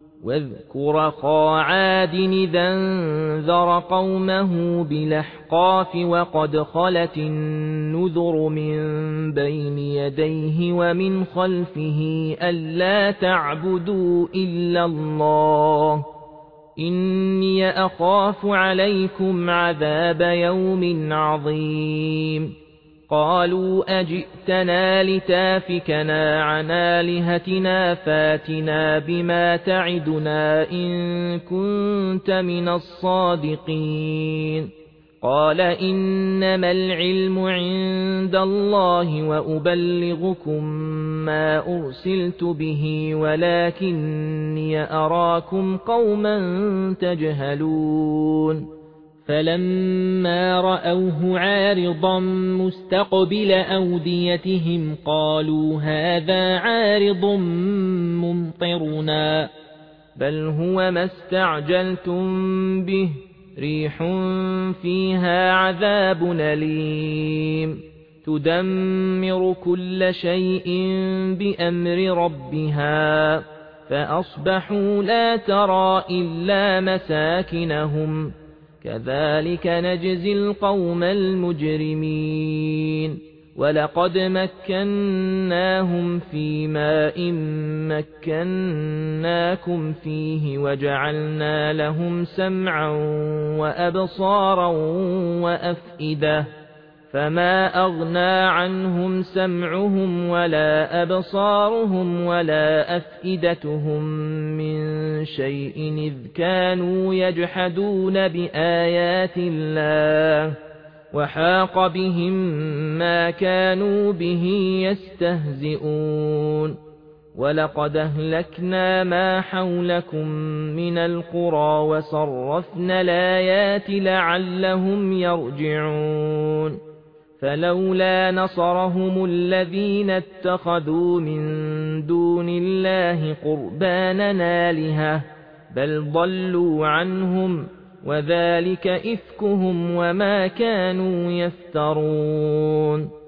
واذكر أخا عاد إذا انذر قومه بالأحقاف وقد خلت النذر من بين يديه ومن خلفه ألا تعبدوا إلا الله إني أخاف عليكم عذاب يوم عظيم قالوا أجئتنا لتافكنا عن آلهتنا فاتنا بما تعدنا إن كنت من الصادقين قال إنما العلم عند الله وأبلغكم ما أرسلت به ولكني أراكم قوما تجهلون فلما رأوه عارضا مستقبل أوديتهم قالوا هذا عارض ممطرنا بل هو ما استعجلتم به ريح فيها عذاب أليم تدمر كل شيء بأمر ربها فأصبحوا لا ترى إلا مساكنهم كذلك نجزي القوم المجرمين ولقد مكناهم في ماء مكناكم فيه وجعلنا لهم سمعا وأبصارا وأفئدة فما أغنى عنهم سمعهم ولا أبصارهم ولا أفئدتهم من شيء إذ كانوا يجحدون بآيات الله وحاق بهم ما كانوا به يستهزئون ولقد أهلكنا ما حولكم من القرى وصرفنا الآيات لعلهم يرجعون فلولا نصرهم الذين اتخذوا من دون الله قربانا آلهة بل ضلوا عنهم وذلك إفكهم وما كانوا يفترون